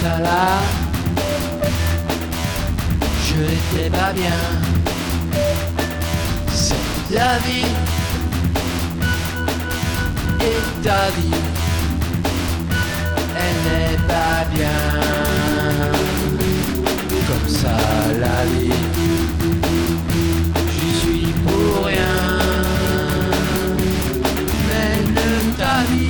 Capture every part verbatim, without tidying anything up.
matin-là, je n'étais pas bien. C'est la vie et ta vie, elle n'est pas bien. Comme ça la vie, j'y suis pour rien. Mène ta vie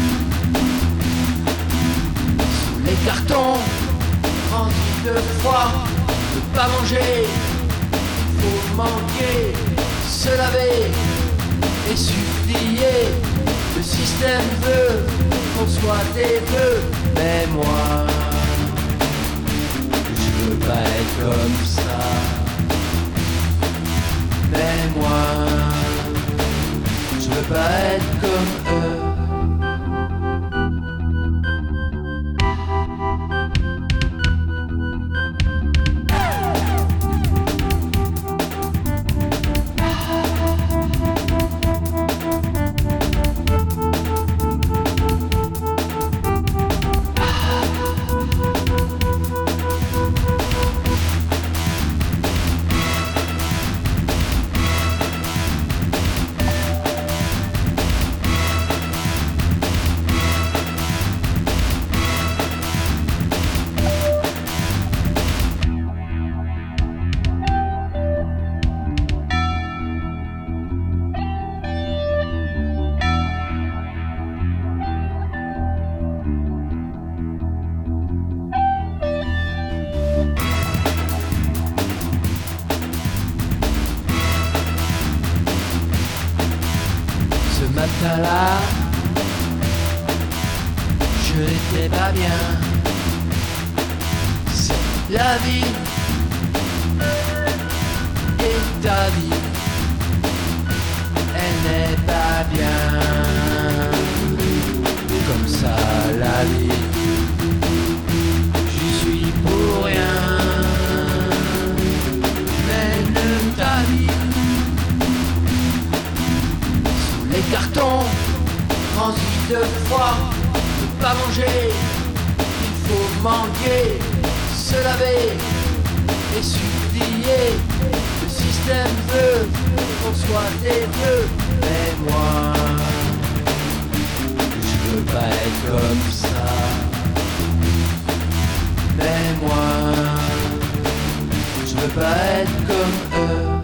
sous les cartons remplis de froid, ne pas manger, il faut manquer, se laver et supplier. Le système veut qu'on soit des vœux, mais moi je veux pas être comme ça. Mais moi je veux pas être comme eux. Ce matin-là, je n'étais pas bien. C'est la vie et ta vie, elle n'est pas bien. Comme ça la vie, j'y suis pour rien. Mène ta vie les cartons remplis de froid, ne pas manger, il faut manquer, se laver et supplier. Le système veut qu'on soit des vœux, mais moi je veux pas être comme ça. Mais moi je veux pas être comme eux.